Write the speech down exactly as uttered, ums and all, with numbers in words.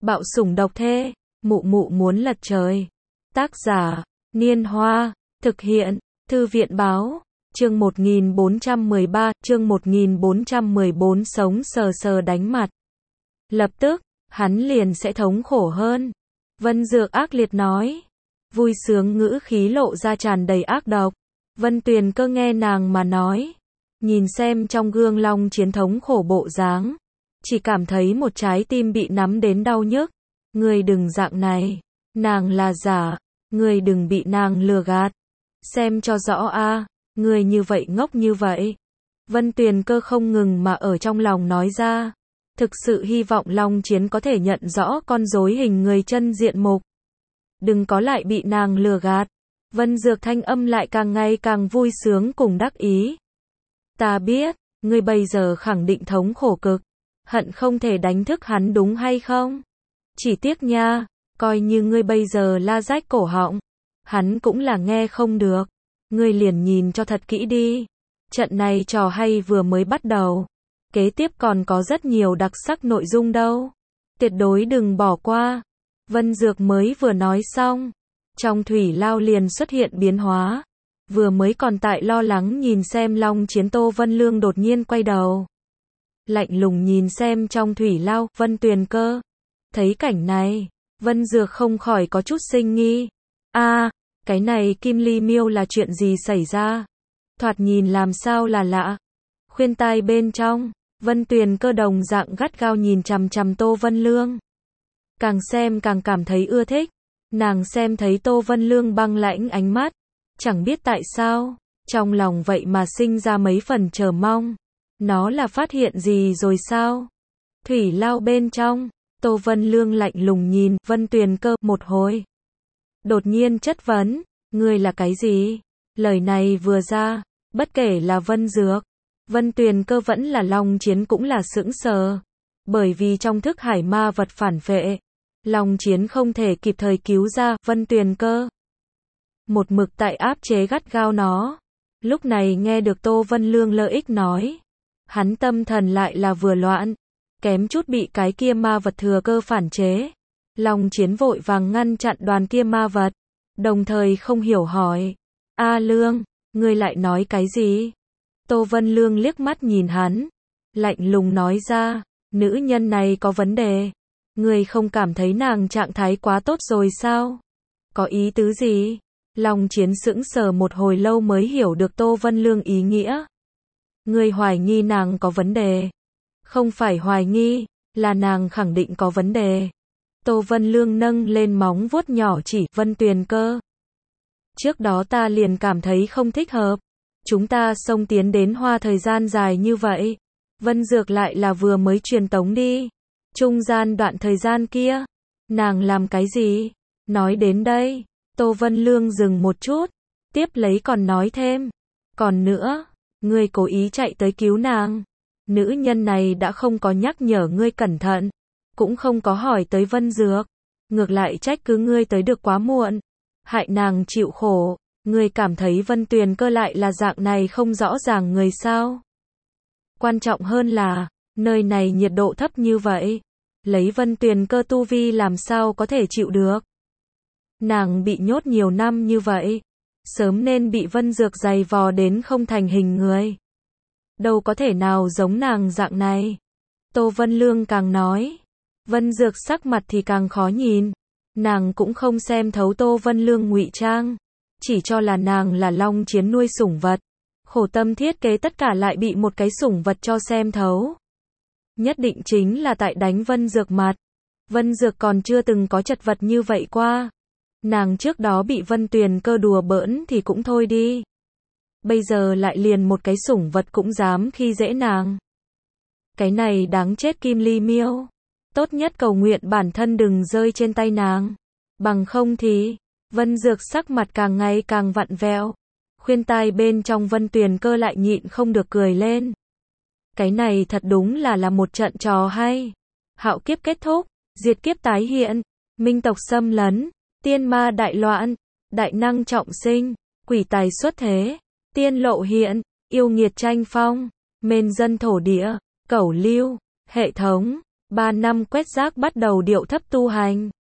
Bạo sủng độc thê, mụ mụ muốn lật trời. Tác giả, Niên Hoa, thực hiện, Thư viện báo, chương một nghìn bốn trăm mười ba, chương một nghìn bốn trăm mười bốn sống sờ sờ đánh mặt. Lập tức, hắn liền sẽ thống khổ hơn. Vân Dược ác liệt nói. Vui sướng ngữ khí lộ ra tràn đầy ác độc. Vân Tuyền Cơ nghe nàng mà nói. Nhìn xem trong gương Long Chiến thống khổ bộ dáng. Chỉ cảm thấy một trái tim bị nắm đến đau nhức. Người đừng dạng này. Nàng là giả. Người đừng bị nàng lừa gạt. Xem cho rõ a, người như vậy ngốc như vậy. Vân Tuyền Cơ không ngừng mà ở trong lòng nói ra. Thực sự hy vọng Long Chiến có thể nhận rõ con rối hình người chân diện mục. Đừng có lại bị nàng lừa gạt. Vân Dược thanh âm lại càng ngày càng vui sướng cùng đắc ý. Ta biết, ngươi bây giờ khẳng định thống khổ cực. Hận không thể đánh thức hắn đúng hay không? Chỉ tiếc nha, coi như ngươi bây giờ la rách cổ họng. Hắn cũng là nghe không được. Ngươi liền nhìn cho thật kỹ đi. Trận này trò hay vừa mới bắt đầu. Kế tiếp còn có rất nhiều đặc sắc nội dung đâu. Tuyệt đối đừng bỏ qua. Vân Dược mới vừa nói xong. Trong thủy lao liền xuất hiện biến hóa. Vừa mới còn tại lo lắng nhìn xem Long Chiến, Tô Vân Lương đột nhiên quay đầu. Lạnh lùng nhìn xem trong thủy lao, Vân Tuyền Cơ. Thấy cảnh này, Vân Dược không khỏi có chút sinh nghi. A, cái này Kim Ly Miêu là chuyện gì xảy ra? Thoạt nhìn làm sao là lạ. Khuyên tai bên trong, Vân Tuyền Cơ đồng dạng gắt gao nhìn chằm chằm Tô Vân Lương. Càng xem càng cảm thấy ưa thích. Nàng xem thấy Tô Vân Lương băng lãnh ánh mắt. Chẳng biết tại sao, trong lòng vậy mà sinh ra mấy phần chờ mong. Nó là phát hiện gì rồi sao? Thủy lao bên trong, Tô Vân Lương lạnh lùng nhìn Vân Tuyền Cơ một hồi. Đột nhiên chất vấn, ngươi là cái gì? Lời này vừa ra, bất kể là Vân Dược, Vân Tuyền Cơ vẫn là Long Chiến cũng là sững sờ. Bởi vì trong thức hải ma vật phản phệ, Long Chiến không thể kịp thời cứu ra Vân Tuyền Cơ. Một mực tại áp chế gắt gao nó. Lúc này nghe được Tô Vân Lương lợi ích nói. Hắn tâm thần lại là vừa loạn. Kém chút bị cái kia ma vật thừa cơ phản chế. Long Chiến vội vàng ngăn chặn đoàn kia ma vật. Đồng thời không hiểu hỏi. A Lương, ngươi lại nói cái gì? Tô Vân Lương liếc mắt nhìn hắn. Lạnh lùng nói ra. Nữ nhân này có vấn đề. Ngươi không cảm thấy nàng trạng thái quá tốt rồi sao? Có ý tứ gì? Long Chiến sững sờ một hồi lâu mới hiểu được Tô Vân Lương ý nghĩa. Ngươi hoài nghi nàng có vấn đề. Không phải hoài nghi, là nàng khẳng định có vấn đề. Tô Vân Lương nâng lên móng vuốt nhỏ chỉ Vân Tuyền Cơ. Trước đó ta liền cảm thấy không thích hợp. Chúng ta xông tiến đến Hoa thời gian dài như vậy. Vân Dược lại là vừa mới truyền tống đi. Trung gian đoạn thời gian kia, nàng làm cái gì? Nói đến đây, Tô Vân Lương dừng một chút, tiếp lấy còn nói thêm. Còn nữa, ngươi cố ý chạy tới cứu nàng. Nữ nhân này đã không có nhắc nhở ngươi cẩn thận, cũng không có hỏi tới Vân Dược. Ngược lại trách cứ ngươi tới được quá muộn, hại nàng chịu khổ. Ngươi cảm thấy Vân Tuyền Cơ lại là dạng này không rõ ràng người sao? Quan trọng hơn là, nơi này nhiệt độ thấp như vậy. Lấy Vân Tuyền Cơ tu vi làm sao có thể chịu được. Nàng bị nhốt nhiều năm như vậy. Sớm nên bị Vân Dược giày vò đến không thành hình người. Đâu có thể nào giống nàng dạng này. Tô Vân Lương càng nói. Vân Dược sắc mặt thì càng khó nhìn. Nàng cũng không xem thấu Tô Vân Lương ngụy trang. Chỉ cho là nàng là Long Chiến nuôi sủng vật. Khổ tâm thiết kế tất cả lại bị một cái sủng vật cho xem thấu. Nhất định chính là tại đánh Vân Dược mặt. Vân Dược còn chưa từng có chật vật như vậy qua. Nàng trước đó bị Vân Tuyền Cơ đùa bỡn thì cũng thôi đi. Bây giờ lại liền một cái sủng vật cũng dám khi dễ nàng. Cái này đáng chết Kim Ly Miêu. Tốt nhất cầu nguyện bản thân đừng rơi trên tay nàng. Bằng không thì, Vân Dược sắc mặt càng ngày càng vặn vẹo. Khuyên tai bên trong Vân Tuyền Cơ lại nhịn không được cười lên. Cái này thật đúng là là một trận trò hay. Hạo kiếp kết thúc, diệt kiếp tái hiện, minh tộc xâm lấn, tiên ma đại loạn, đại năng trọng sinh, quỷ tài xuất thế, tiên lộ hiện, yêu nghiệt tranh phong, mên dân thổ địa, cẩu lưu, hệ thống, ba năm quét rác bắt đầu điệu thấp tu hành.